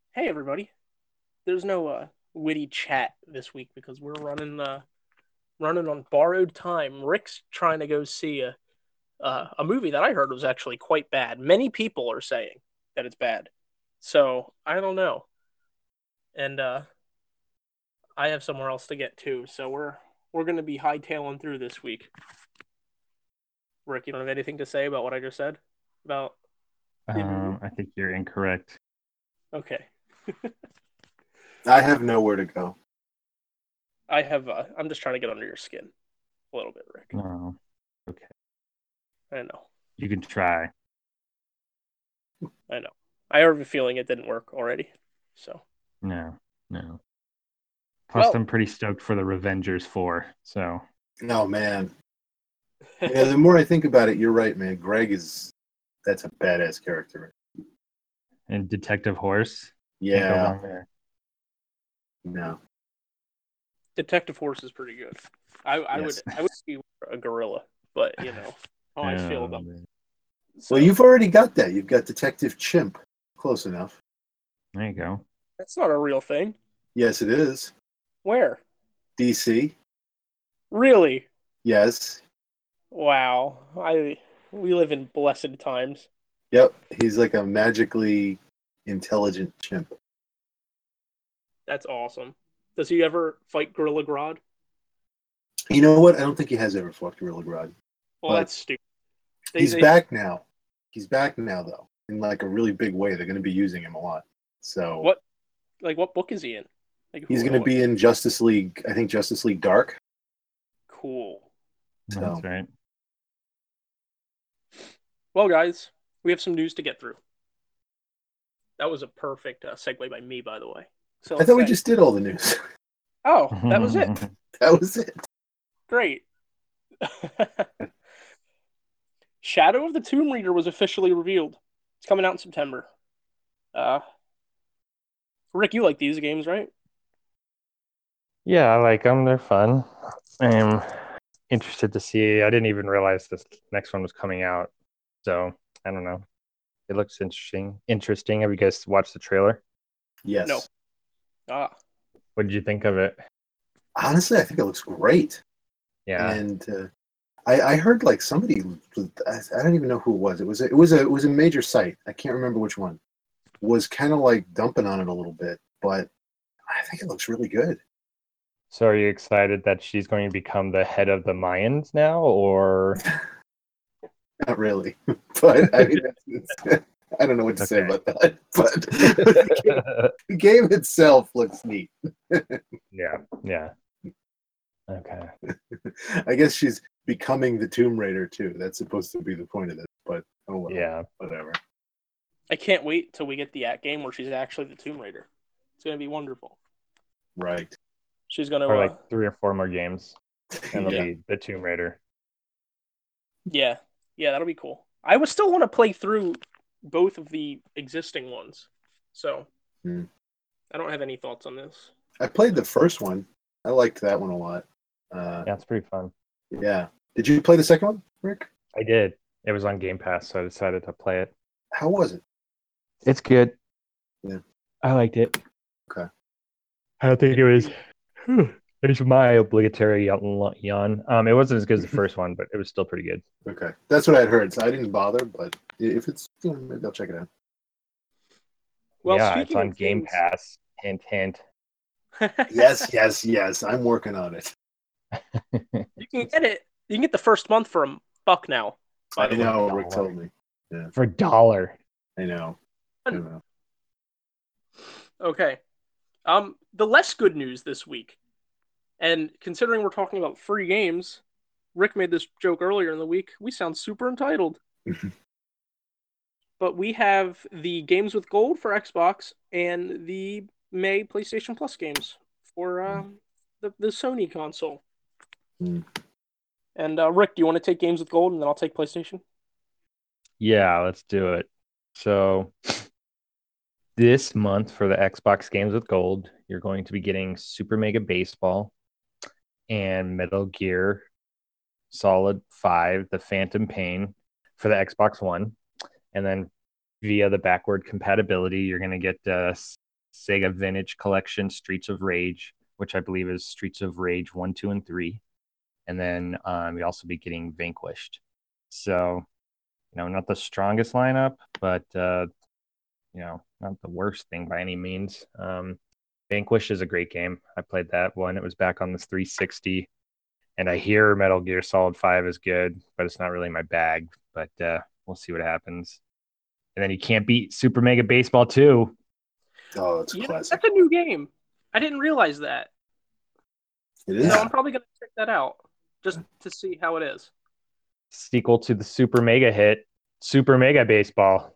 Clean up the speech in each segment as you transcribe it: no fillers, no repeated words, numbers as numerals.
Hey everybody. There's no witty chat this week because we're running on borrowed time. Rick's trying to go see a movie that I heard was actually quite bad. Many people are saying that it's bad. So, I don't know. And I have somewhere else to get to. So we're going to be hightailing through this week. Rick, you don't have anything to say about what I just said about the movie? I think you're incorrect. Okay. I have nowhere to go. I'm just trying to get under your skin a little bit, Rick. No. Okay. I know. You can try. I know. I have a feeling it didn't work already. So, No, no. Plus, well, I'm pretty stoked for the Revengers 4. So, No, man. Yeah, the more I think about it, you're right, man. That's a badass character. and Detective Horse. Can't go Yeah, wrong there. no. Detective Horse is pretty good. I would Yes. I would be a gorilla, but you know how I feel about Man. it. Well, So you've already got that. You've got Detective Chimp. Close enough. There you go. that's not a real thing. Yes, it is. Where? DC. Really? Yes. Wow. I we live in blessed times. Yep. He's like a magically intelligent chimp. That's awesome. Does he ever fight Gorilla Grodd? You know what? I don't think he has ever fought Gorilla Grodd, Well, but that's stupid. They he's they back now. He's back now, though, in like a really big way. They're going to be using him a lot. So what what book is he in? Like he's who going to what be in Justice League. I think Justice League Dark. cool. That's So right. Well, guys, we have some news to get through. That was a perfect segue by me, by the way. So I let's thought we say, just did all the news. oh, that was it. That was it. Great. Shadow of the Tomb Raider was officially revealed. It's coming out in September. Uh, Rick, you like these games, right? Yeah, I like them. They're fun. I'm interested to see. I didn't even realize this next one was coming out. So, I don't know. It looks interesting. Interesting. Have you guys watched the trailer? No. Yes. Ah, What did you think of it? Honestly, I think it looks great. Yeah. And I heard like somebody. I don't even know who it was. It was a major site. I can't remember which one. Was kind of like dumping on it a little bit, but I think it looks really good. So are you excited that she's going to become the head of the Mayans now, or Not really, but I mean, I don't know what to say okay? about that. But the game itself looks neat. Yeah, yeah. Okay. I guess she's becoming the Tomb Raider too. That's supposed to be the point of this, but oh well, Yeah. whatever. I can't wait till we get the game where she's actually the Tomb Raider. It's gonna be wonderful. Right. She's gonna, Or like 3 or 4 more games, and it'll Yeah. be the Tomb Raider. yeah, yeah, that'll be cool. I would still want to play through both of the existing ones, so Hmm. I don't have any thoughts on this. I played the first one. I liked that one a lot. Uh, Yeah, it's pretty fun. yeah. Did you play the second one, Rick? I did. It was on Game Pass, so I decided to play it. How was it? It's good. Yeah. I liked it. Okay. I don't think it was. It's my obligatory yawn. It wasn't as good as the first one, but it was still pretty good. Okay. That's what I'd heard. So I didn't bother, but if it's, maybe I'll check it out. Well, Yeah, it's speaking on of Game games, Pass. Hint, hint. Yes, yes, yes. I'm working on it. you can get it. You can get the first month for $1 now. By I the way, know. Rick $1. told me. Yeah. For $1. I know. I know. okay. The less good news this week, and considering we're talking about free games, Rick made this joke earlier in the week. We sound super entitled, but we have the games with gold for Xbox and the May PlayStation Plus games for the Sony console. Mm. And Rick, do you want to take games with gold, and then I'll take PlayStation? Yeah, let's do it. So this month for the Xbox games with gold, you're going to be getting Super Mega Baseball and Metal Gear Solid 5, The Phantom Pain for the Xbox One. And then via the backward compatibility, you're going to get Sega Vintage Collection Streets of Rage, which I believe is Streets of Rage 1, 2, and 3. And then we also be getting Vanquished. So, not the strongest lineup, but, not the worst thing by any means. Vanquished is a great game. I played that one. It was back on this 360. And I hear Metal Gear Solid 5 is good, but it's not really my bag. But we'll see what happens. And then you can't beat Super Mega Baseball 2. Oh, it's a classic. That's a new game. I didn't realize that. It is. So I'm probably going to check that out just to see how it is. Sequel to the Super Mega hit, Super Mega Baseball.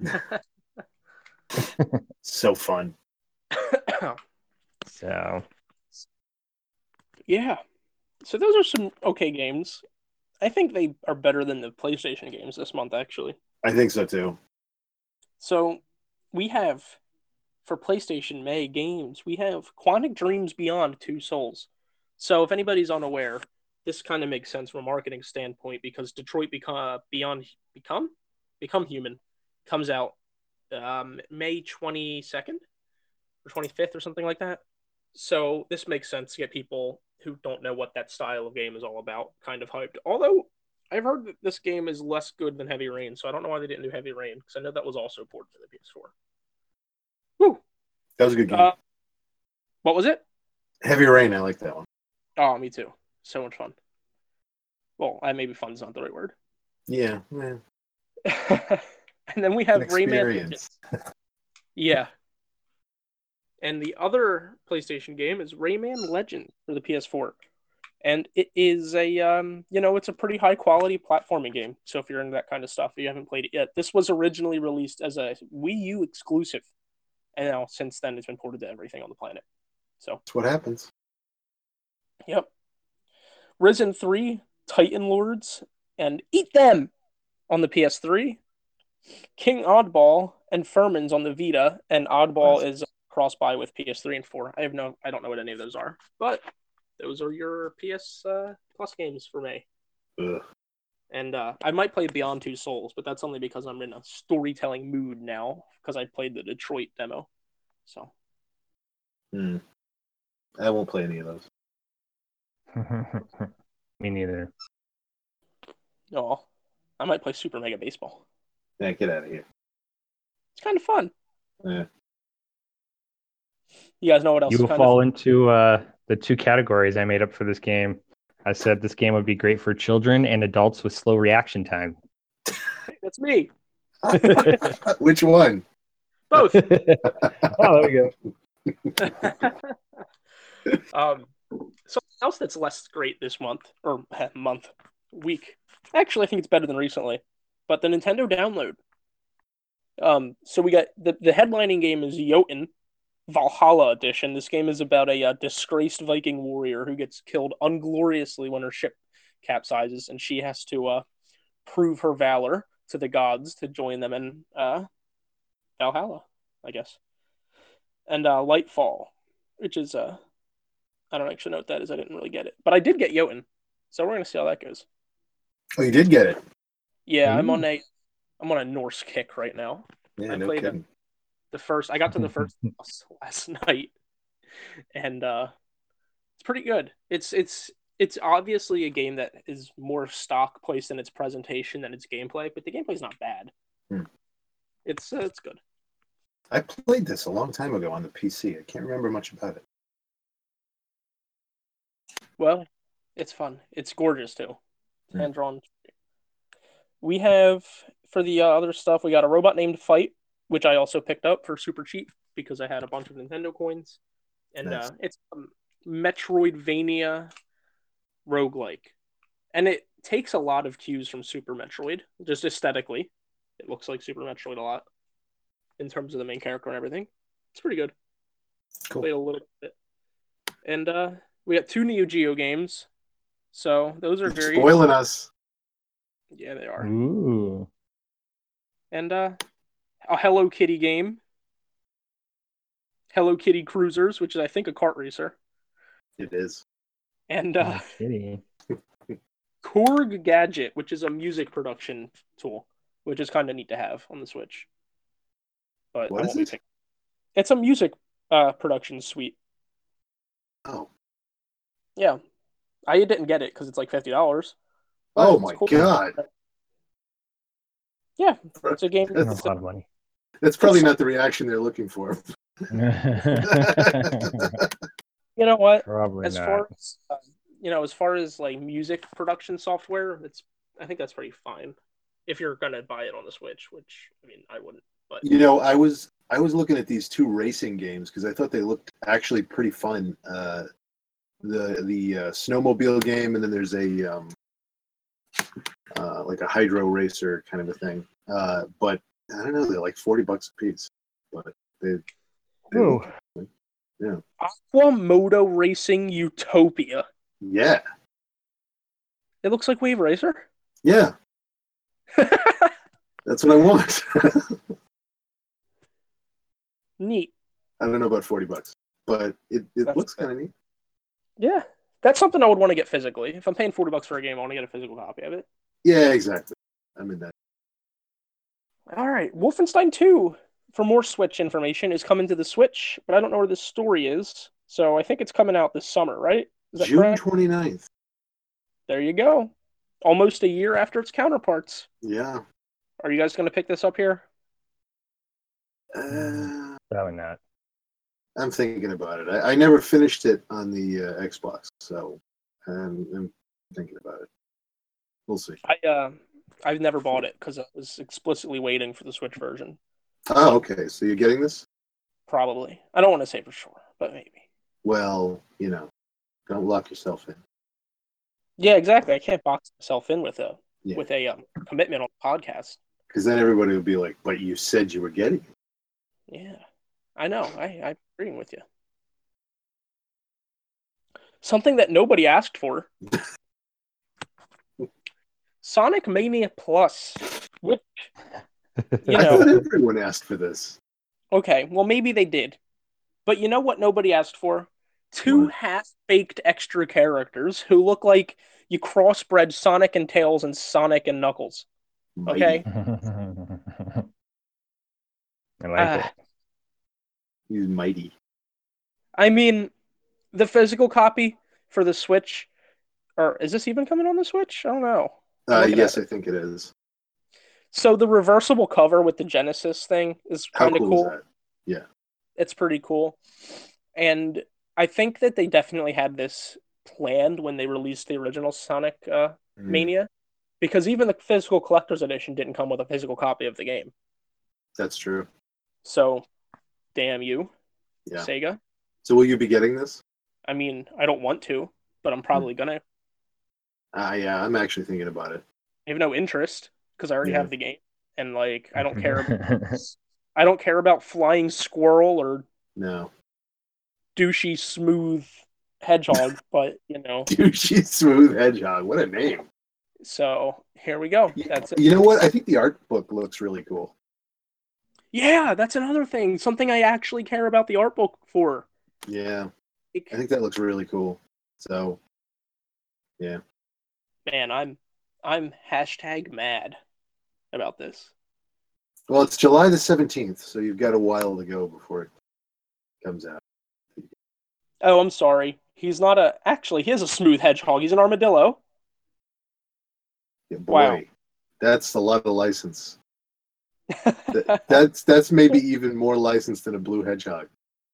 So fun. So, yeah. So those are some okay games. I think they are better than the PlayStation games this month, actually. I think so too. So we have, for PlayStation May games, we have Quantic Dreams Beyond Two Souls. So if anybody's unaware, this kind of makes sense from a marketing standpoint because Detroit Become Human comes out May 22nd or 25th or something like that. So this makes sense to get people who don't know what that style of game is all about kind of hyped. Although I've heard that this game is less good than Heavy Rain, so I don't know why they didn't do Heavy Rain because I know that was also ported to the PS4. Woo! That was a good game. What was it? Heavy Rain. I like that one. Oh, me too. So much fun. Well, maybe fun's not the right word. Yeah. And then we have Rayman Legends. Yeah. And the other PlayStation game is Rayman Legends for the PS4. And it is it's a pretty high quality platforming game. So if you're into that kind of stuff, you haven't played it yet. This was originally released as a Wii U exclusive. And now since then it's been ported to everything on the planet. So that's what happens. Yep. Risen 3, Titan Lords, and Eat Them on the PS3. King Oddball and Furman's on the Vita, and Oddball is cross-buy with PS3 and 4. I don't know what any of those are, but those are your PS Plus games for May. Ugh. And I might play Beyond Two Souls, but that's only because I'm in a storytelling mood now, because I played the Detroit demo. So. I won't play any of those. Me neither. Oh, I might play Super Mega Baseball. Yeah, get out of here. It's kind of fun. Yeah. You guys know what else? You will fall into the two categories I made up for this game. I said this game would be great for children and adults with slow reaction time. That's me. Which one? Both. Oh, there we go. Something else that's less great this week. Actually, I think it's better than recently. But the Nintendo download. So we got the headlining game is Jotun Valhalla Edition. This game is about a disgraced Viking warrior who gets killed ungloriously when her ship capsizes, and she has to prove her valor to the gods to join them in Valhalla, I guess. And Lightfall, which is I don't actually know what that is. I didn't really get it, but I did get Jotun, so we're gonna see how that goes. Oh, you did get it? Yeah, I'm on a Norse kick right now. Yeah, I no played kidding. I got to the first boss last night, and it's pretty good. It's obviously a game that is more stock placed in its presentation than its gameplay, but the gameplay's not bad. It's good. I played this a long time ago on the PC. I can't remember much about it. Well, it's fun. It's gorgeous too. Hand drawn. We have for the other stuff. We got a Robot Named Fight, which I also picked up for super cheap because I had a bunch of Nintendo coins, and Nice. It's a Metroidvania roguelike, and it takes a lot of cues from Super Metroid, just aesthetically. It looks like Super Metroid a lot in terms of the main character and everything. It's pretty good. Cool. Played a little bit, and we got 2 Neo Geo games, so those are very spoiling us. Yeah, they are. Ooh. And a Hello Kitty game. Hello Kitty Cruisers, which is, I think, a kart racer. It is. And Kitty. Korg Gadget, which is a music production tool, which is kind of neat to have on the Switch. But What is it? It's a music production suite. Oh. Yeah, I didn't get it because it's like $50. Oh It's my cool. God. Yeah, it's a game. That's a lot of money. That's probably not the reaction they're looking for. You know what? Probably As not. far as as far as like music production software, I think that's pretty fine if you're gonna buy it on the Switch. Which I mean, I wouldn't. But I was looking at these two racing games because I thought they looked actually pretty fun. The snowmobile game, and then there's a like a hydro racer kind of a thing. But I don't know, they're like $40 a piece. But they Ooh. yeah. Aquamoto Racing Utopia. Yeah. It looks like Wave Racer. Yeah. That's what I want. Neat. I don't know about $40, but it looks kind of neat. Yeah, that's something I would want to get physically. If I'm paying $40 for a game, I want to get a physical copy of it. Yeah, exactly. I'm in that. All right, Wolfenstein 2, for more Switch information, is coming to the Switch, but I don't know where the story is. So I think it's coming out this summer, right? Is that June correct? 29th. There you go. Almost a year after its counterparts. Yeah. Are you guys going to pick this up here? Probably not. I'm thinking about it. I never finished it on the Xbox, so I'm thinking about it. We'll see. I've never bought it because I was explicitly waiting for the Switch version. Oh, okay. So you're getting this? Probably. I don't want to say for sure, but maybe. Well, don't lock yourself in. Yeah, exactly. I can't box myself in with a Yeah. commitment on the podcast. Because then everybody will be like, "But you said you were getting it." Yeah, I know. I'm agreeing with you. Something that nobody asked for. Sonic Mania Plus. Which, I thought everyone asked for this. Okay, well, maybe they did. But you know what nobody asked for? Two half-baked extra characters who look like you crossbred Sonic and Tails and Sonic and Knuckles. Okay? I like it. He's mighty. I mean, the physical copy for the Switch, or is this even coming on the Switch? I don't know. Yes, I think it is. So the reversible cover with the Genesis thing is kind of cool. Is that? Yeah. It's pretty cool. And I think that they definitely had this planned when they released the original Sonic Mania, because even the physical collector's edition didn't come with a physical copy of the game. That's true. So, damn you, Sega. So will you be getting this? I mean, I don't want to, but I'm probably gonna. Yeah, I'm actually thinking about it. I have no interest because I already have the game, and like I don't care. I don't care about Flying Squirrel or douchey smooth hedgehog, but douchey smooth hedgehog. What a name! So here we go. That's it. You know what? I think the art book looks really cool. Yeah, that's another thing. Something I actually care about the art book for. Yeah, I think that looks really cool. So, yeah. Man, I'm hashtag mad about this. Well, it's July the 17th, so you've got a while to go before it comes out. Oh, I'm sorry. He's not actually, he is a smooth hedgehog. He's an armadillo. Yeah, boy, wow. That's a lot of license. that's maybe even more license than a blue hedgehog.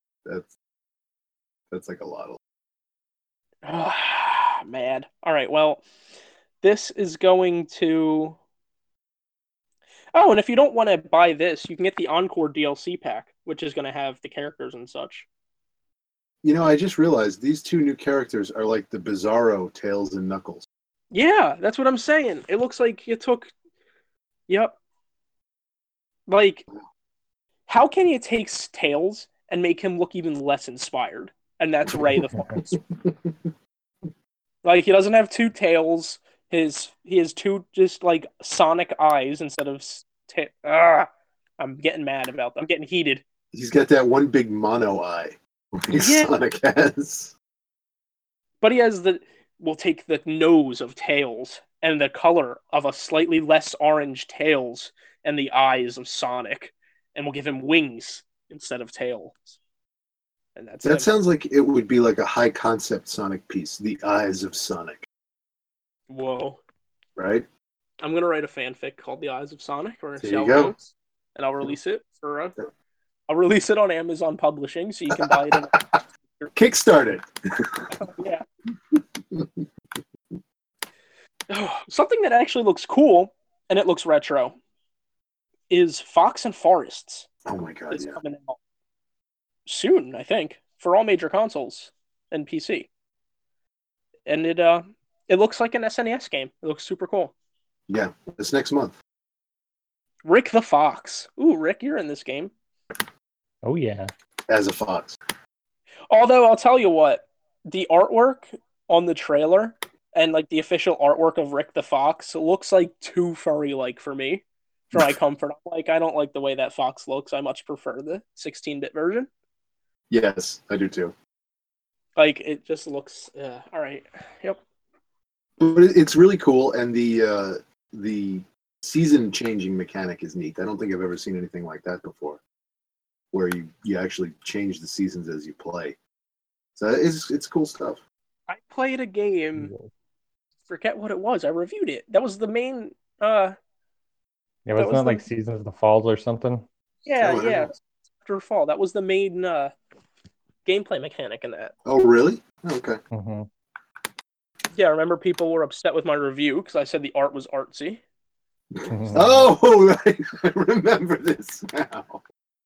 That's like a lot of. Mad. All right, well, this is going to. Oh, and if you don't want to buy this, you can get the Encore DLC pack, which is going to have the characters and such. I just realized these two new characters are like the Bizarro Tails and Knuckles. Yeah, that's what I'm saying. It looks like you took. Yep. Like, how can you take Tails and make him look even less inspired? And that's Ray the Fox. Like, he doesn't have two tails. He has two just like Sonic eyes instead of. I'm getting mad about that. I'm getting heated. He's got that one big mono eye. Sonic has. But he has we'll take the nose of Tails and the color of a slightly less orange Tails and the eyes of Sonic, and we'll give him wings instead of tails. and that's That him. sounds like it would be like a high concept Sonic piece, The Eyes of Sonic, Whoa. right? I'm gonna write a fanfic called The Eyes of Sonic, or There see you how it go. goes, and I'll release it for. I'll release it on Amazon Publishing, so you can buy it. Kickstart it. Yeah. Something that actually looks cool and it looks retro is Fox and Forests. Oh my god, Is yeah. coming out soon, I think, for all major consoles and PC. And it looks like an SNES game. It looks super cool. Yeah, this next month. Rick the Fox. Ooh, Rick, you're in this game. Oh yeah. As a fox. Although I'll tell you what, the artwork on the trailer and like the official artwork of Rick the Fox looks like too furry like for me, for my comfort. Like I don't like the way that fox looks. I much prefer the 16-bit version. Yes, I do too. Like it just looks all right. Yep. But it's really cool, and the season changing mechanic is neat. I don't think I've ever seen anything like that before, where you actually change the seasons as you play. So it's cool stuff. I played a game. Forget what it was. I reviewed it. That was the main. Yeah, That wasn't was that like Seasons of the Falls or something? Yeah, Oh, I don't yeah. know. After Fall. That was the main gameplay mechanic in that. Oh, really? Okay. Mm-hmm. Yeah, I remember people were upset with my review because I said the art was artsy. Oh, right. I remember this now.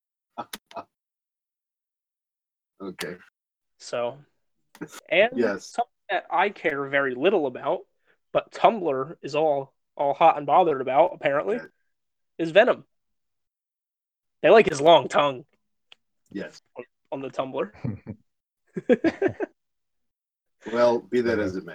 Okay. So, and Yes. something that I care very little about, but Tumblr is all hot and bothered about, apparently, Okay. is Venom. They like his long tongue Yes. on the Tumblr. Well, be that as it may.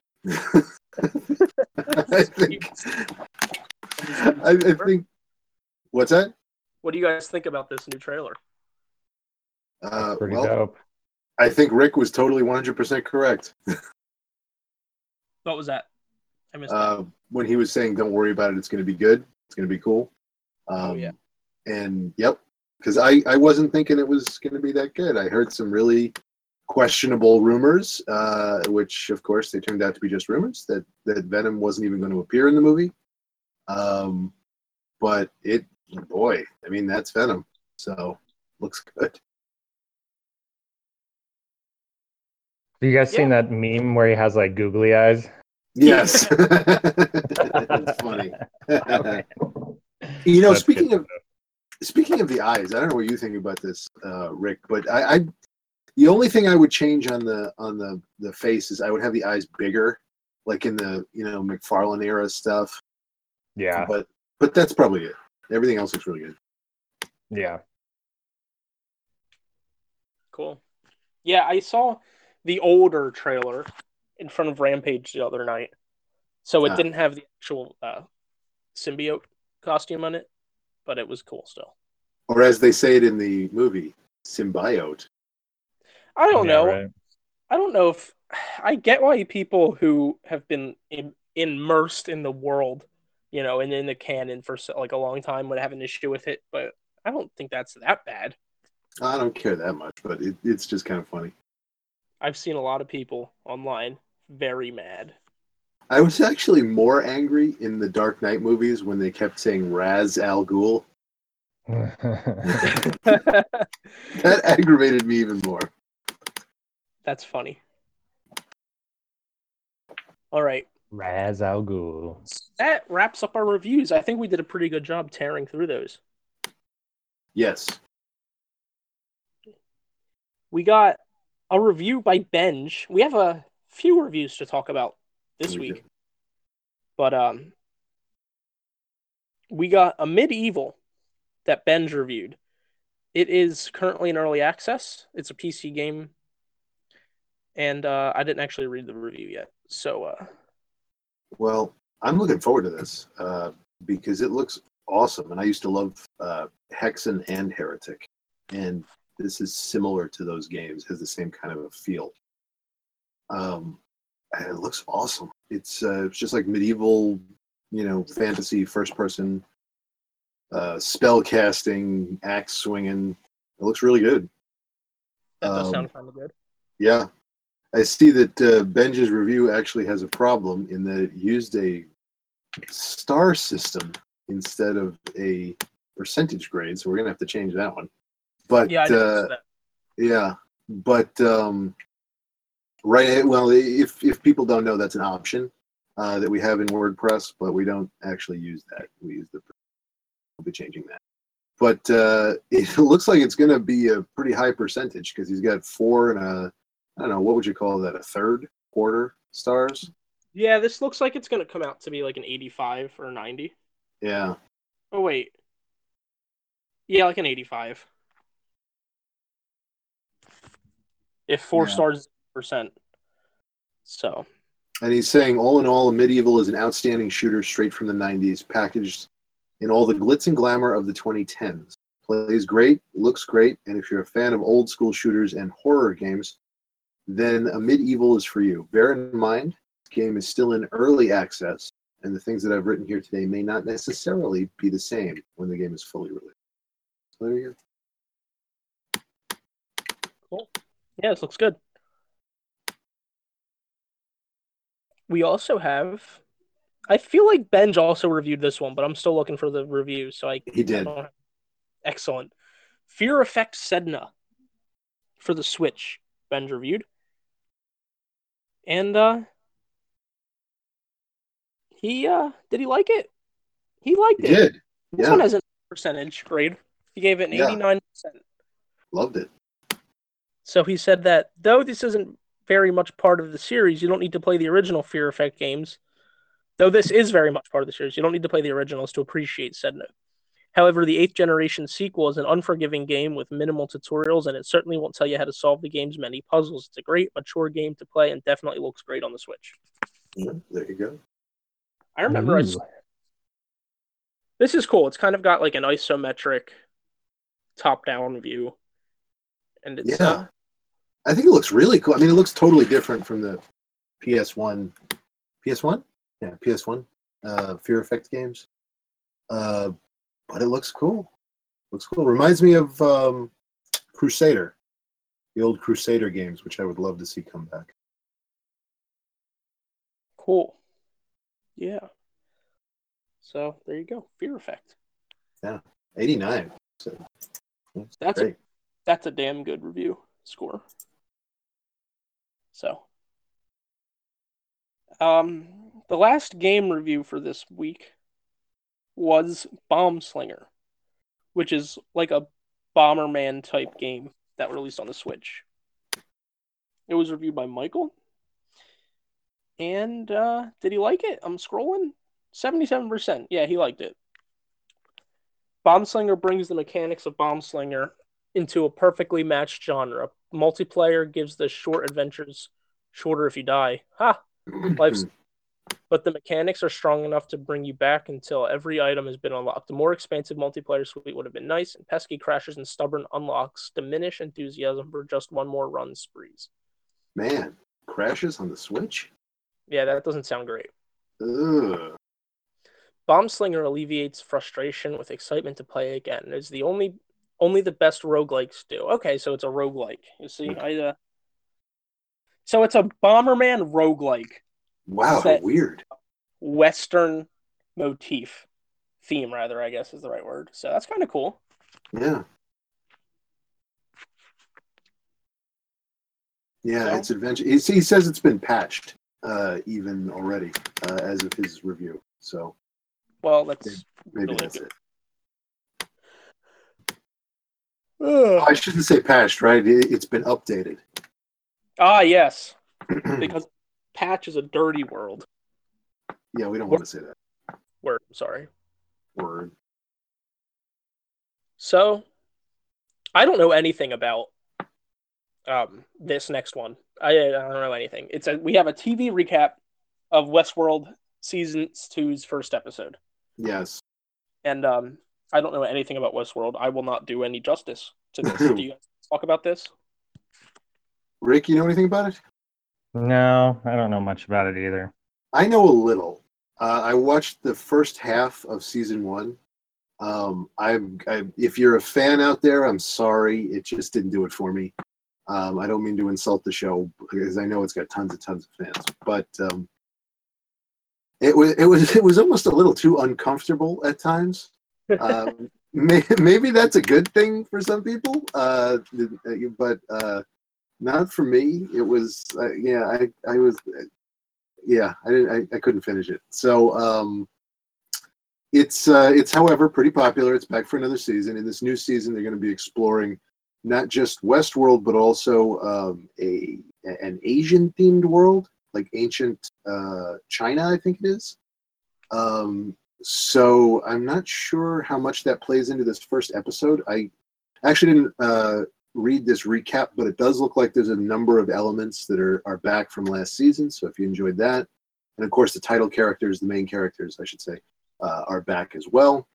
I think. What's that? What do you guys think about this new trailer? Pretty Well, dope. I think Rick was totally 100% correct. What was that? I missed that. When he was saying, "Don't worry about it. It's going to be good. It's going to be cool." Oh yeah. And yep, because I wasn't thinking it was going to be that good. I heard some really questionable rumors, which of course they turned out to be just rumors that Venom wasn't even going to appear in the movie. But boy, I mean that's Venom, so looks good. Have you guys seen that meme where he has like googly eyes? Yes, it's funny. You know, That's speaking good. of the eyes, I don't know what you think about this, Rick, but I the only thing I would change on the face is I would have the eyes bigger, like in the McFarlane era stuff. Yeah. But that's probably it. Everything else looks really good. Yeah. Cool. Yeah, I saw the older trailer in front of Rampage the other night. So it didn't have the actual symbiote costume on it, but it was cool still. Or as they say it in the movie, symbiote. I don't know. Right. I don't know if I get why people who have been immersed in the world, and in the canon for like a long time would have an issue with it, but I don't think that's that bad. I don't care that much, but it's just kind of funny. I've seen a lot of people online very mad. I was actually more angry in the Dark Knight movies when they kept saying Ra's al Ghul. That aggravated me even more. That's funny. All right. Ra's al Ghul. That wraps up our reviews. I think we did a pretty good job tearing through those. Yes. We got a review by Benj. We have a few reviews to talk about this week. But we got a Medieval that Benj reviewed. It is currently in early access. It's a PC game. And I didn't actually read the review yet. So Well, I'm looking forward to this because it looks awesome. And I used to love Hexen and Heretic. And this is similar to those games, has the same kind of a feel. And it looks awesome. It's just like medieval, fantasy, first person, spell casting, axe swinging. It looks really good. That does sound kind of good. Yeah. I see that Benj's review actually has a problem in that it used a star system instead of a percentage grade, so we're going to have to change that one. But Yeah, I noticed that. yeah, but right. Well, if people don't know, that's an option that we have in WordPress, but we don't actually use that. We use the. We'll be changing that. But it looks like it's going to be a pretty high percentage because he's got 4 and a. I don't know, what would you call that? A third, quarter stars? Yeah, this looks like it's going to come out to be like an 85 or 90. Yeah. Oh, wait. Yeah, like an 85. If 4 stars is percent. So. And he's saying, all in all, Medieval is an outstanding shooter straight from the 90s, packaged in all the glitz and glamour of the 2010s. Plays great, looks great, and if you're a fan of old school shooters and horror games, then a Medieval is for you. Bear in mind, this game is still in early access, and the things that I've written here today may not necessarily be the same when the game is fully released. So there you go. Cool. Yeah, this looks good. We also have... I feel like Benj also reviewed this one, but I'm still looking for the review, so He did. Excellent. Fear Effect Sedna for the Switch. Benj reviewed. And did he like it? He liked it. Did. This one has a percentage grade. He gave it an 89%. Loved it. So he said that though this isn't very much part of the series, you don't need to play the original Fear Effect games. Though this is very much part of the series, you don't need to play the originals to appreciate Sedna. However, the 8th generation sequel is an unforgiving game with minimal tutorials, and it certainly won't tell you how to solve the game's many puzzles. It's a great, mature game to play, and definitely looks great on the Switch. Yeah, there you go. I remember this is cool. It's kind of got like an isometric top-down view. And it's I think it looks really cool. I mean, it looks totally different from the PS1. PS1? Yeah, PS1 Fear Effect games. But it looks cool. Looks cool. Reminds me of Crusader, the old Crusader games, which I would love to see come back. Cool. Yeah. So there you go. Fear Effect. Yeah. 89. So that's a damn good review score. So the last game review for this week was Bomb Slinger, which is like a Bomberman type game that released on the Switch. It was reviewed by Michael. And did he like it? I'm scrolling. 77%. Yeah, he liked it. Bomb Slinger brings the mechanics of Bomb Slinger into a perfectly matched genre. Multiplayer gives the short adventures shorter if you die. Ha! Life's... But the mechanics are strong enough to bring you back until every item has been unlocked. The more expansive multiplayer suite would have been nice, and pesky crashes and stubborn unlocks diminish enthusiasm for just one more run sprees. Man, crashes on the Switch? Yeah, that doesn't sound great. Ugh. Bomb Slinger alleviates frustration with excitement to play again. It's the only the best roguelikes do. Okay, so it's a roguelike. You see, so it's a Bomberman roguelike. Wow, how weird. Western theme, rather, I guess is the right word. So that's kind of cool. Yeah. Yeah, so, it's adventure. He says it's been patched even already as of his review. So, well, that's maybe that's it. I shouldn't say patched, right? It's been updated. Ah, yes, because patch is a dirty word. Yeah, we don't want to say that. Word, sorry. Word. So, I don't know anything about this next one. I don't know anything. We have a TV recap of Westworld Season 2's first episode. Yes. And I don't know anything about Westworld. I will not do any justice to this. Do you guys talk about this? Rick, you know anything about it? No, I don't know much about it either. I know a little. I watched the first half of season 1. If you're a fan out there, I'm sorry. It just didn't do it for me. I don't mean to insult the show because I know it's got tons of fans, but it was almost a little too uncomfortable at times. Maybe that's a good thing for some people, but not for me. It was I couldn't finish it. So it's however pretty popular. It's back for another season. In this new season, they're going to be exploring not just Westworld, but also an Asian themed world, like ancient China, I think it is. So I'm not sure how much that plays into this first episode. I actually didn't read this recap, but it does look like there's a number of elements that are back from last season. So if you enjoyed that, and of course the title characters, the main characters, I should say, are back as well.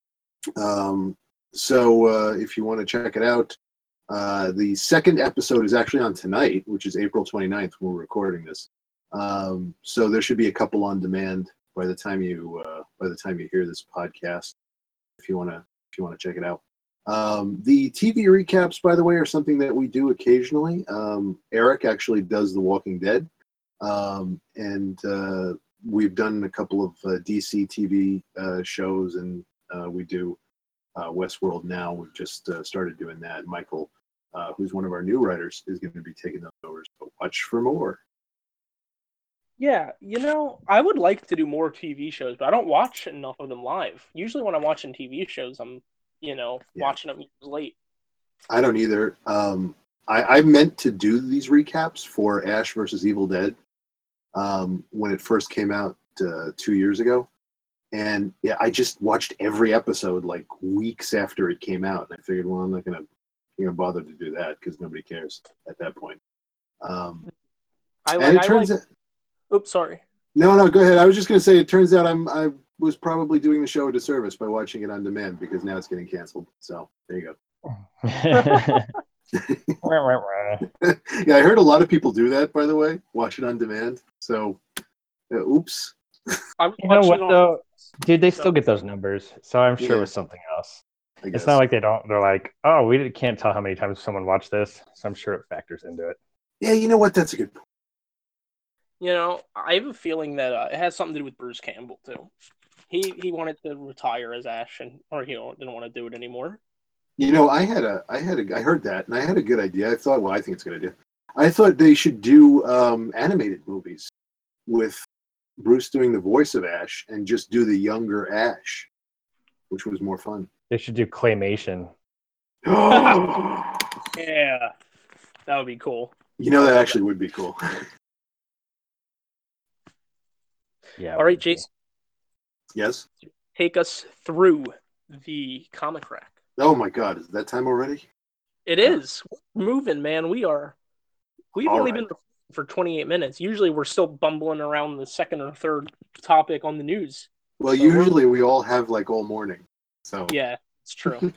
So if you want to check it out, the second episode is actually on tonight, which is April 29th when we're recording this. So there should be a couple on demand by the time you hear this podcast, if you want to check it out. The TV recaps, by the way, are something that we do occasionally. Eric actually does The Walking Dead, and we've done a couple of DC TV shows, and we do Westworld now. We've just started doing that. Michael, who's one of our new writers, is going to be taking those over. So watch for more. Yeah, I would like to do more TV shows, but I don't watch enough of them live. Usually when I'm watching TV shows, I'm, watching them years late. I don't either. I meant to do these recaps for Ash versus Evil Dead when it first came out 2 years ago. And yeah, I just watched every episode like weeks after it came out. And I figured, well, I'm not going to bother to do that because nobody cares at that point. Oops, sorry. No, go ahead. I was just going to say, it turns out I was probably doing the show a disservice by watching it on demand because now it's getting canceled. So there you go. Yeah, I heard a lot of people do that, by the way, watch it on demand. So, oops. You know what, though? Dude, they still get those numbers. So I'm sure it was something else. It's not like they don't. They're like, oh, we can't tell how many times someone watched this. So I'm sure it factors into it. Yeah, you know what? That's a good point. I have a feeling that it has something to do with Bruce Campbell too. He wanted to retire as Ash, or didn't want to do it anymore. I heard that, and I had a good idea. I thought, I think it's a good idea. I thought they should do animated movies with Bruce doing the voice of Ash, and just do the younger Ash, which was more fun. They should do claymation. Yeah, that would be cool. That actually would be cool. Yeah. All right, Jason. Yes? Take us through the comic rack. Oh my God, is that time already? It is. We're moving, man. We've only been for 28 minutes. Usually we're still bumbling around the second or third topic on the news. Well, usually we all have like all morning. So yeah, it's true.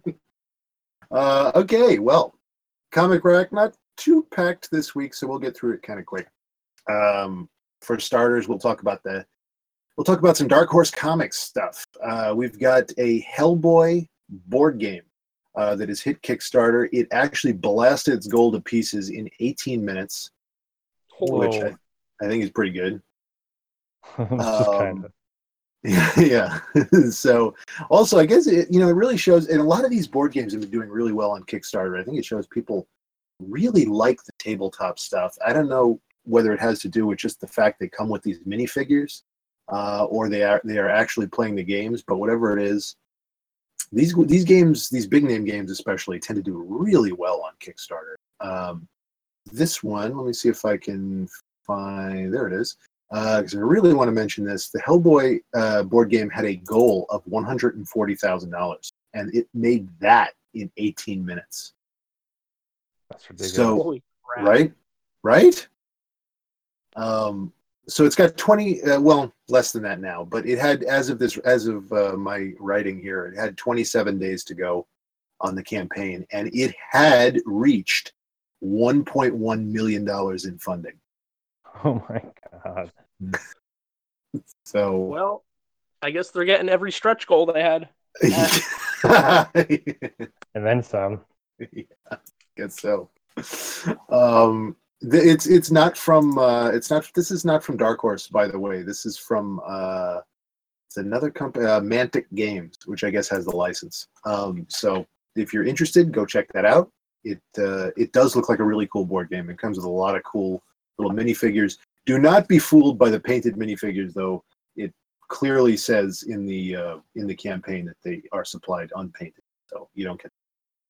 Okay, well, comic rack not too packed this week, so we'll get through it kind of quick. For starters, we'll talk about some Dark Horse Comics stuff. We've got a Hellboy board game that has hit Kickstarter. It actually blasted its goal to pieces in 18 minutes, which I think is pretty good. Just kind of. Yeah. So also, I guess it really shows, and a lot of these board games have been doing really well on Kickstarter. I think it shows people really like the tabletop stuff. I don't know whether it has to do with just the fact they come with these minifigures, or they are actually playing the games. But whatever it is, these games, these big name games especially, tend to do really well on Kickstarter. This one, let me see if I can find. There it is. Because I really want to mention this. The Hellboy board game had a goal of $140,000, and it made that in 18 minutes. That's ridiculous. So, right. So it's got 20. Less than that now, but it had, as of my writing here, it had 27 days to go on the campaign, and it had reached $1.1 million in funding. Oh my God. So, well, I guess they're getting every stretch goal they had. And then some. Yeah, guess so. It's not from this is not from Dark Horse, by the way. This is from it's another company, Mantic Games, which I guess has the license. So if you're interested, go check that out. It does look like a really cool board game. It comes with a lot of cool little minifigures. Do not be fooled by the painted minifigures, though. It clearly says in the campaign that they are supplied unpainted, so you don't get.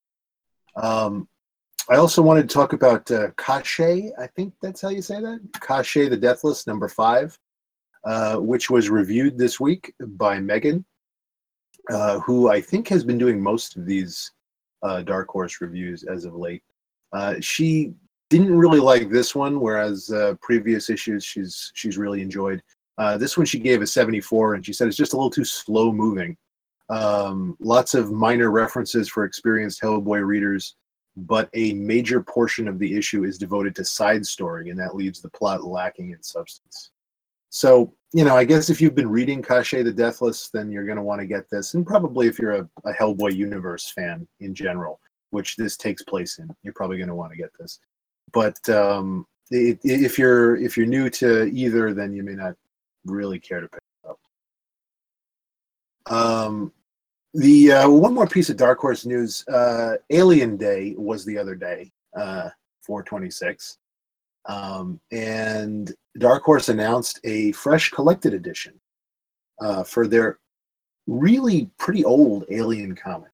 I also wanted to talk about Kashay. I think that's how you say that. Kashay the Deathless, number 5, which was reviewed this week by Megan, who I think has been doing most of these Dark Horse reviews as of late. She didn't really like this one, whereas previous issues she's really enjoyed. This one she gave a 74, and she said it's just a little too slow moving. Lots of minor references for experienced Hellboy readers, but a major portion of the issue is devoted to side story, and that leaves the plot lacking in substance. So, I guess if you've been reading Kashay the Deathless, then you're going to want to get this. And probably if you're a Hellboy universe fan in general, which this takes place in, you're probably going to want to get this. But if you're new to either, then you may not really care to pick it up. The one more piece of Dark Horse news: Alien Day was the other day, 4/26, and Dark Horse announced a fresh collected edition for their really pretty old Alien comic.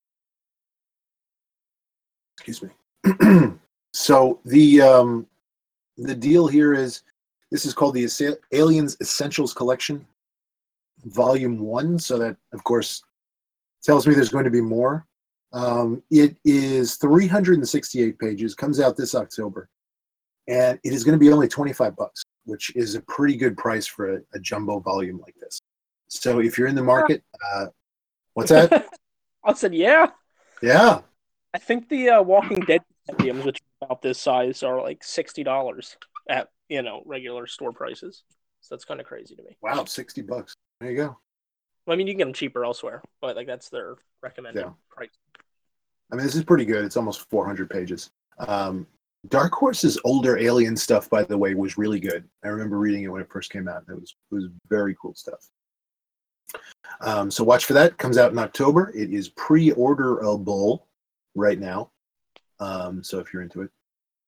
Excuse me. So the deal here is this is called the Aliens Essentials Collection, Volume 1. So that, of course, tells me there's going to be more. It is 368 pages, comes out this October, and it is going to be only $25, which is a pretty good price for a jumbo volume like this. So if you're in the market, what's that? I said, yeah. Yeah. I think the Walking Dead compendiums, which are about this size, are like $60 at regular store prices. So that's kind of crazy to me. Wow, $60. There you go. Well, I mean, you can get them cheaper elsewhere, but like that's their recommended price. I mean, this is pretty good. It's almost 400 pages. Dark Horse's older Alien stuff, by the way, was really good. I remember reading it when it first came out. It was very cool stuff. So watch for that. It comes out in October. It is pre-orderable right now. So if you're into it.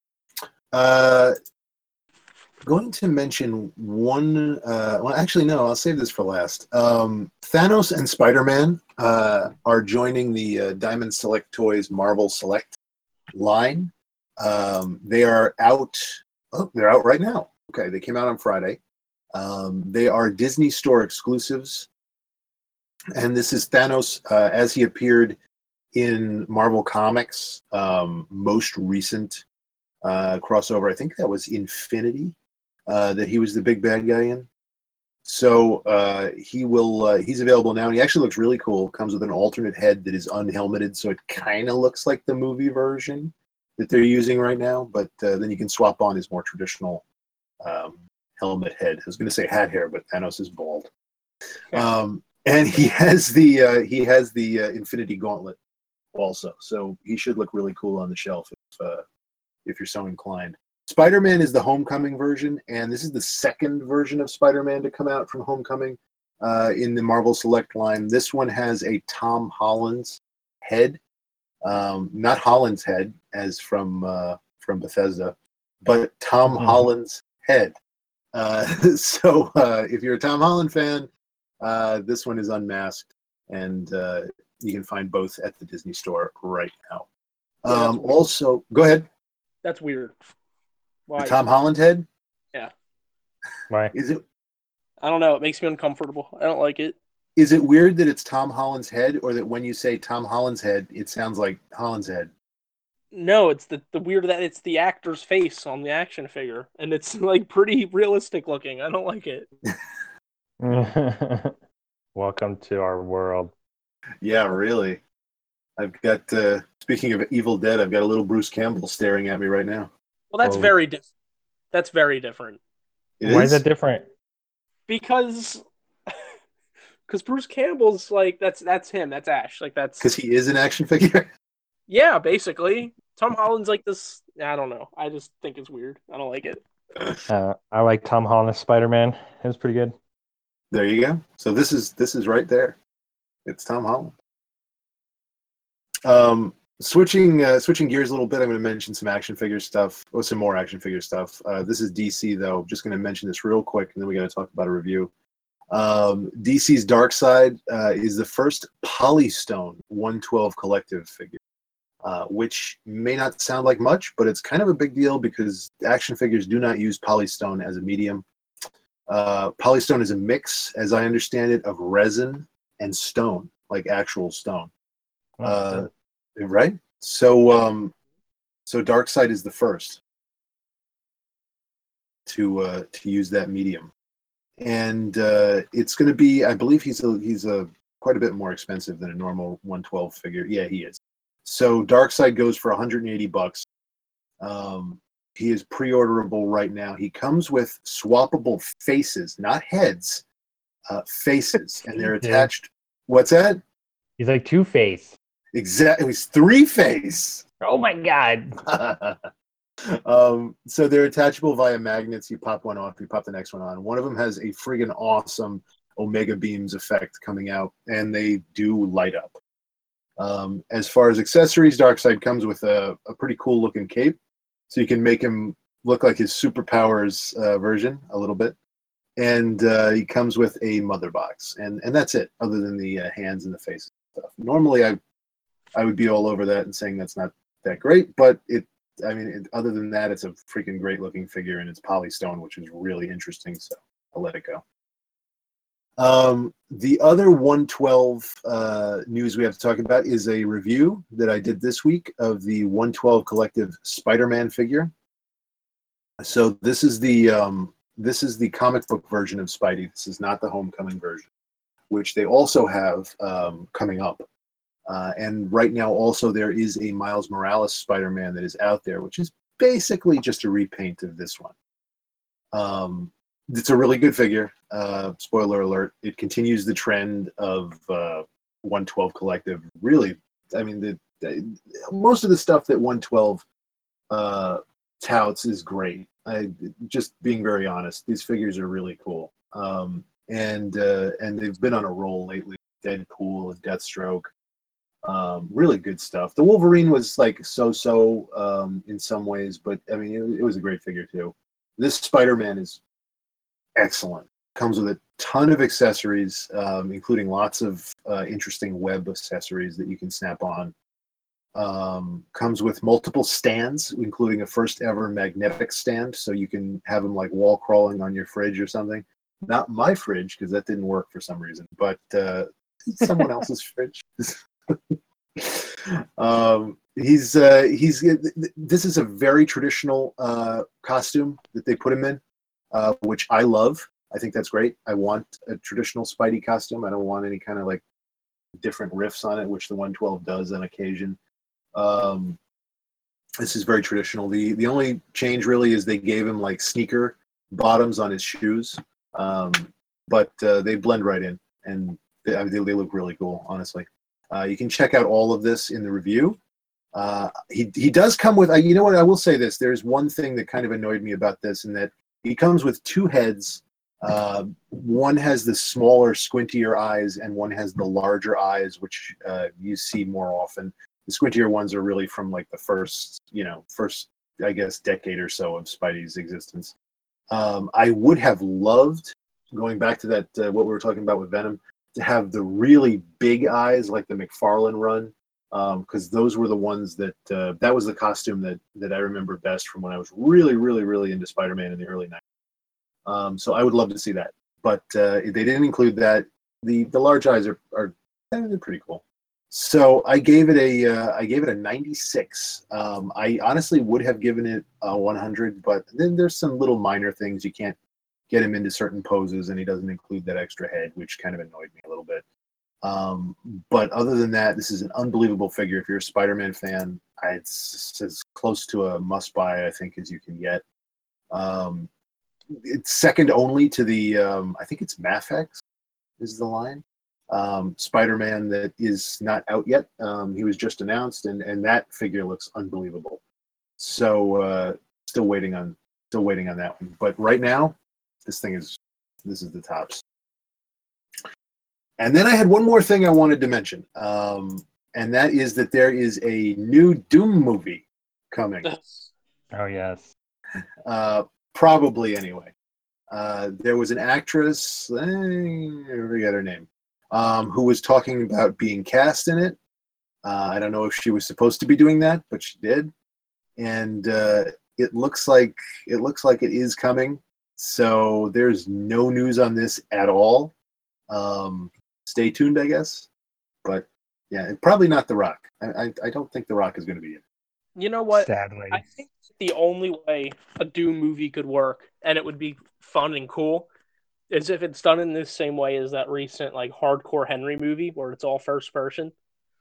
Going to mention one. Well, actually, no. I'll save this for last. Thanos and Spider-Man are joining the Diamond Select Toys Marvel Select line. They are out. Oh, they're out right now. Okay, they came out on Friday. They are Disney Store exclusives, and this is Thanos as he appeared in Marvel Comics' most recent crossover. I think that was Infinity. That he was the big bad guy in. So he's available now. And he actually looks really cool. Comes with an alternate head that is unhelmeted, so it kind of looks like the movie version that they're using right now. But then you can swap on his more traditional helmet head. I was going to say hat hair, but Thanos is bald. And he has the Infinity Gauntlet also, so he should look really cool on the shelf if you're so inclined. Spider-Man is the Homecoming version, and this is the second version of Spider-Man to come out from Homecoming in the Marvel Select line. This one has a Tom Holland's head, not Holland's head, as from Bethesda, but Tom Holland's head. So if you're a Tom Holland fan, this one is unmasked, and you can find both at the Disney Store right now. Also, go ahead. That's weird. Why? The Tom Holland head? Yeah. Why? Is it? I don't know. It makes me uncomfortable. I don't like it. Is it weird that it's Tom Holland's head, or that when you say Tom Holland's head, it sounds like Holland's head? No, it's the weird that it's the actor's face on the action figure, and it's like pretty realistic looking. I don't like it. Welcome to our world. Yeah, really. I've got, speaking of Evil Dead, I've got a little Bruce Campbell staring at me right now. Well, that's very different. That's very different. Why is it different? Because Bruce Campbell's like that's him. That's Ash. Like that's because he is an action figure. Yeah, basically. Tom Holland's like this. I don't know. I just think it's weird. I don't like it. I like Tom Holland as Spider-Man. It was pretty good. There you go. So this is right there. It's Tom Holland. Switching gears a little bit, I'm going to mention some action figure stuff, or some more action figure stuff. This is DC though. Just going to mention this real quick, and then we got to talk about a review. DC's Darkseid is the first Polystone 112 collective figure, which may not sound like much, but it's kind of a big deal because action figures do not use Polystone as a medium. Polystone is a mix, as I understand it, of resin and stone, like actual stone. Right? So Darkseid is the first to use that medium, and it's going to be, I believe he's quite a bit more expensive than a normal 112 figure. Yeah, he is. So Darkseid goes for $180. He is pre-orderable right now. He comes with swappable faces, not heads, faces, and they're attached. What's that? He's like Two-Face. Exactly. He's three-face. Oh my god. So they're attachable via magnets. You pop one off, you pop the next one on. One of them has a friggin' awesome Omega Beams effect coming out, and they do light up. As far as accessories, Darkseid comes with a pretty cool looking cape, so you can make him look like his superpowers version a little bit. And he comes with a mother box, and that's it, other than the hands and the face stuff. Normally, I would be all over that and saying that's not that great, but other than that, it's a freaking great looking figure, and it's Polystone, which is really interesting, so I'll let it go. The other 112 news we have to talk about is a review that I did this week of the 112 collective Spider-Man figure. So this is the comic book version of Spidey. This is not the Homecoming version, which they also have coming up. And right now also there is a Miles Morales Spider-Man that is out there, which is basically just a repaint of this one. It's a really good figure. Spoiler alert, it continues the trend of 112 collective. Really, I mean, most of the stuff that 112 touts is great. Just being very honest, these figures are really cool. And they've been on a roll lately. Deadpool and Deathstroke. Really good stuff. The Wolverine was like so in some ways, but I mean, it was a great figure too. This Spider-Man is excellent. Comes with a ton of accessories, including lots of interesting web accessories that you can snap on. Comes with multiple stands, including a first ever magnetic stand, so you can have them like wall crawling on your fridge or something. Not my fridge, because that didn't work for some reason, but someone else's fridge. This is a very traditional costume that they put him in, which I love. I think that's great. I want a traditional Spidey costume. I don't want any kind of like different riffs on it, which the 112 does on occasion. This is very traditional. The only change really is they gave him like sneaker bottoms on his shoes, but they blend right in, and they look really cool, honestly. You can check out all of this in the review. He does come with, you know what, I will say this. There's one thing that kind of annoyed me about this, in that he comes with two heads. One has the smaller, squintier eyes, and one has the larger eyes, which you see more often. The squintier ones are really from like the first, I guess, decade or so of Spidey's existence. I would have loved, going back to that, what we were talking about with Venom, to have the really big eyes like the McFarlane run, because those were the ones that was the costume that I remember best from when I was really, really, really into Spider-Man in the early 90s. So I would love to see that, but they didn't include that. The large eyes are they're pretty cool. So I gave it a 96. I honestly would have given it a 100, but then there's some little minor things. You can't get him into certain poses, and he doesn't include that extra head, which kind of annoyed me a little bit. But other than that, this is an unbelievable figure. If you're a Spider-Man fan, it's as close to a must-buy, I think, as you can get. It's second only to the, I think it's Mafex is the line. Spider-Man that is not out yet. He was just announced, and that figure looks unbelievable. So still waiting on that one. But right now, this is the tops. And then I had one more thing I wanted to mention, and that is that there is a new Doom movie coming. Oh yes. Probably anyway. There was an actress, I forget her name, who was talking about being cast in it. I don't know if she was supposed to be doing that, but she did. And it looks like it is coming. So there's no news on this at all. Stay tuned, I guess. But yeah, probably not The Rock. I don't think The Rock is going to be in it. You know what? Sadly. I think the only way a Doom movie could work, and it would be fun and cool, is if it's done in the same way as that recent like Hardcore Henry movie, where it's all first person.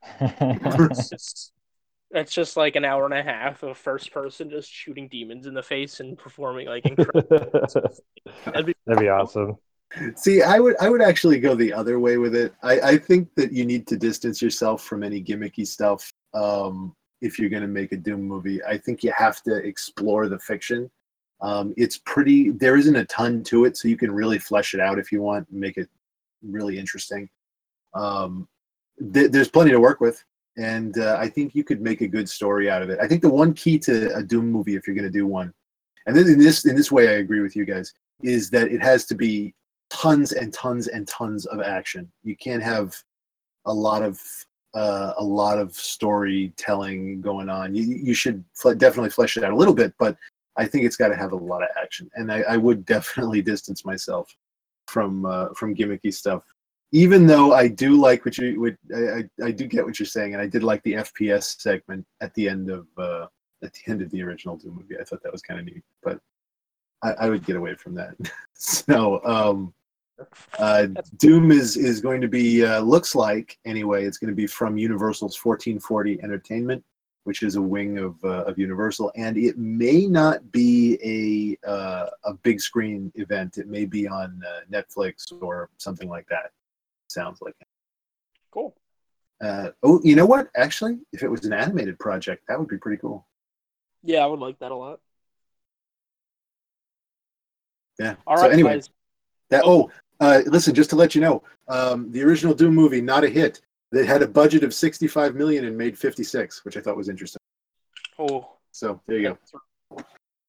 It's just like an hour and a half of first person just shooting demons in the face and performing like incredible. That'd be awesome. See, I would actually go the other way with it. I think that you need to distance yourself from any gimmicky stuff if you're going to make a Doom movie. I think you have to explore the fiction. There isn't a ton to it, so you can really flesh it out if you want, and make it really interesting. There's plenty to work with, and I think you could make a good story out of it. I think the one key to a Doom movie, if you're going to do one, and then in this way, I agree with you guys, is that it has to be tons and tons and tons of action. You can't have a lot of storytelling going on. You should definitely flesh it out a little bit, but I think it's got to have a lot of action. And I would definitely distance myself from gimmicky stuff. Even though I do like I do get what you're saying, and I did like the FPS segment at the end of the original Doom movie. I thought that was kind of neat, but I would get away from that. So Doom is going to be looks like anyway. It's going to be from Universal's 1440 Entertainment, which is a wing of Universal, and it may not be a big screen event. It may be on Netflix or something like that. Sounds like it. Cool. You know what? Actually, if it was an animated project, that would be pretty cool. Yeah, I would like that a lot. Yeah. All so right, anyway, guys. Listen, just to let you know, the original Doom movie, not a hit. They had a budget of $65 million and made 56, which I thought was interesting. Oh. So there you go.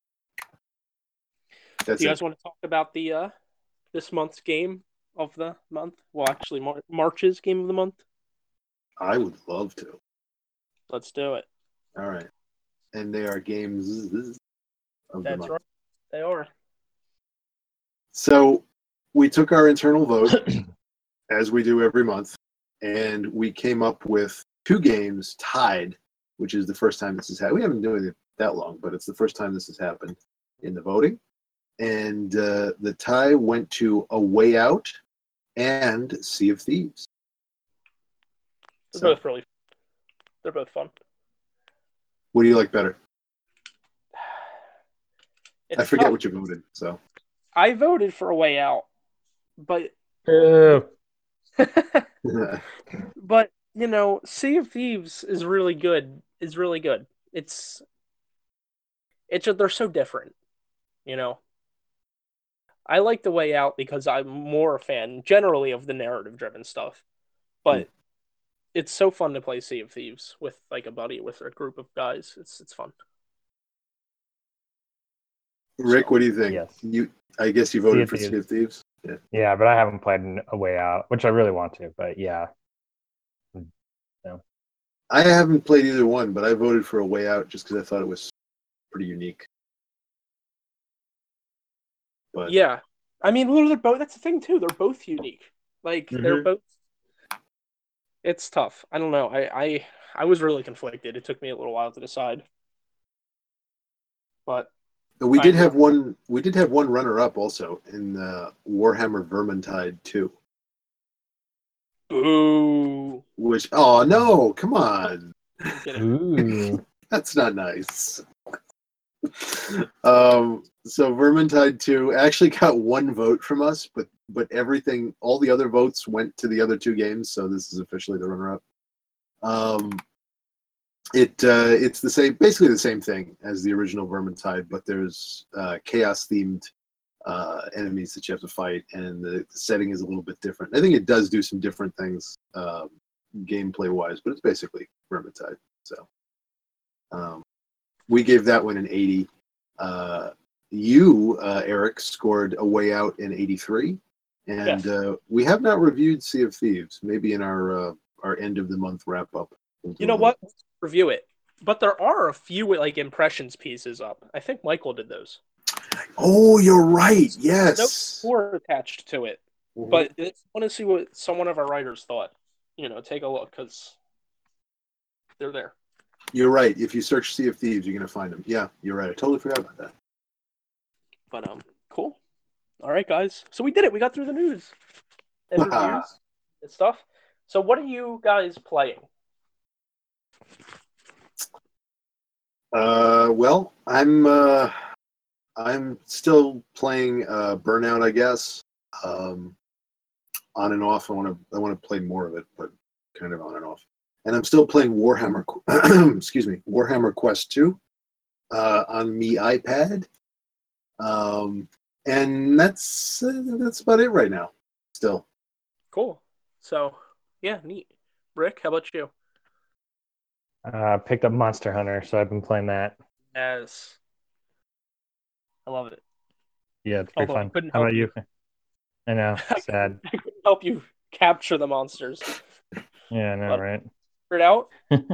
Do you guys want to talk about the this month's game of the month? Well, actually, March's game of the month. I would love to. Let's do it. All right, and they are games of the month. That's right. They are. So we took our internal vote, as we do every month, and we came up with 2 games tied, which is the first time this has happened. We haven't been doing it that long, but it's the first time this has happened in the voting. And the tie went to A Way Out and Sea of Thieves. They're both fun. What do you like better? It's I forget tough. what you voted. So I voted for A Way Out, but but Sea of Thieves is really good. It's they're so different. I like The Way Out because I'm more a fan generally of the narrative-driven stuff, but it's so fun to play Sea of Thieves with like a buddy, with a group of guys. It's fun. Rick, what do you think? Yes. I guess you voted for Sea of Thieves. Yeah, but I haven't played A Way Out, which I really want to. But yeah, I haven't played either one, but I voted for A Way Out just because I thought it was pretty unique. But yeah, I mean, they're both. That's the thing too. They're both unique. Like they're both. It's tough. I don't know. I was really conflicted. It took me a little while to decide, but we did have one. We did have one runner-up also in Warhammer Vermintide 2. Boo! Which? Oh no! Come on! Ooh. That's not nice. So Vermintide 2 actually got one vote from us, but everything, all the other votes went to the other two games, so this is officially the runner-up. It's the same, basically the same thing as the original Vermintide, but there's chaos-themed enemies that you have to fight, and the setting is a little bit different. I think it does do some different things gameplay-wise, but it's basically Vermintide. So we gave that one an 80. You, Eric, scored A Way Out in 83, and Yes. We have not reviewed Sea of Thieves. Maybe in our end of the month wrap up. You know what? Let's review it. But there are a few like impressions pieces up. I think Michael did those. Oh, you're right. No Yes. score attached to it. Mhm. But I want to see what one of our writers thought. Take a look because they're there. You're right. If you search Sea of Thieves, you're gonna find them. Yeah, you're right. I totally forgot about that. But cool. All right, guys. So we did it. We got through the news and reviews and stuff. So what are you guys playing? Well, I'm still playing Burnout, I guess. On and off. I want to play more of it, but kind of on and off. And I'm still playing Warhammer. Excuse me, Warhammer Quest 2 on the iPad. And that's about it right now. Still. Cool. So yeah, neat. Rick, how about you? Picked up Monster Hunter, so I've been playing that. Yes. I love it. Yeah, it's pretty Although I fun. couldn't How help about you? I know, sad. I couldn't help you capture the monsters. Yeah, I know, But right? figure it out.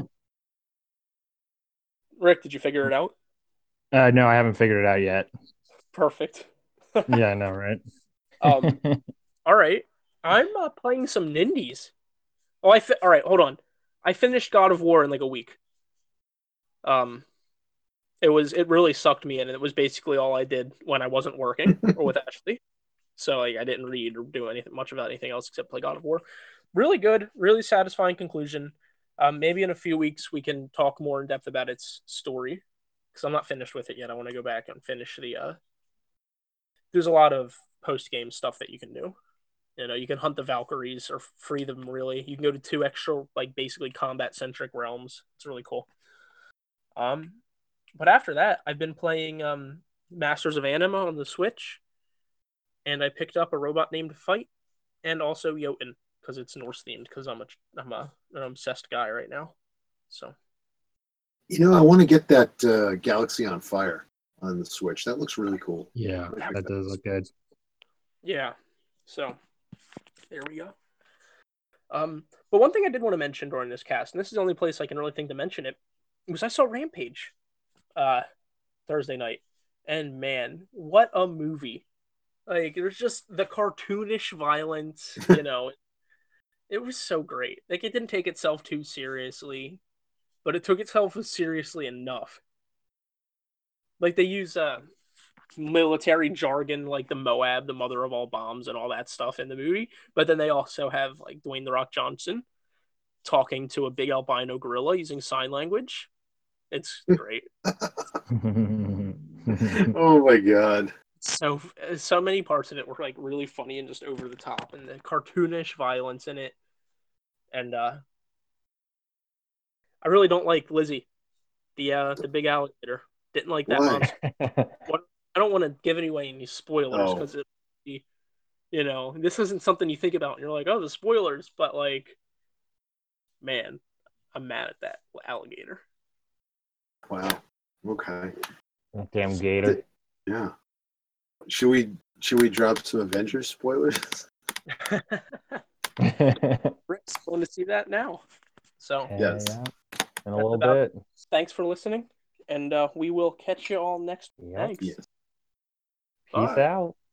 Rick, did you figure it out? No, I haven't figured it out yet. Perfect. Yeah, I know, right? All right. I'm playing some Nindies. Oh, all right. Hold on. I finished God of War in like a week. It really sucked me in, and it was basically all I did when I wasn't working or with Ashley. So like, I didn't read or do anything much about anything else except play God of War. Really good, really satisfying conclusion. Maybe in a few weeks we can talk more in depth about its story because I'm not finished with it yet. I want to go back and finish the. There's a lot of post game stuff that you can do. You can hunt the Valkyries or free them. Really, you can go to 2 extra like basically combat centric realms. It's really cool. But after that, I've been playing Masters of Anima on the Switch, and I picked up a robot named Fight, and also Jotun because it's Norse themed. Because I'm an obsessed guy right now. So I want to get that Galaxy on Fire on the Switch. That looks really cool. Yeah, that does look good. Yeah. So there we go. But one thing I did want to mention during this cast, and this is the only place I can really think to mention it, was I saw Rampage Thursday night. And man, what a movie. Like, there's just the cartoonish violence, It was so great. Like, it didn't take itself too seriously, but it took itself seriously enough. Like, they use military jargon like the Moab, the mother of all bombs, and all that stuff in the movie. But then they also have like Dwayne the Rock Johnson talking to a big albino gorilla using sign language. It's great. Oh my god! So many parts of it were like really funny and just over the top, and the cartoonish violence in it. And I really don't like Lizzie, the big alligator. Didn't like that Why? monster. I don't want to give away any spoilers Oh. because this isn't something you think about and you're like, oh, the spoilers, but like, man, I'm mad at that alligator. Wow. Okay. Damn gator. Yeah. Should we drop some Avengers spoilers? Rick's going to see that now. So Yes. Yeah. In a that's little about bit. it. Thanks for listening, and we will catch you all next. Yep. Thanks. Yes. Peace Bye. out.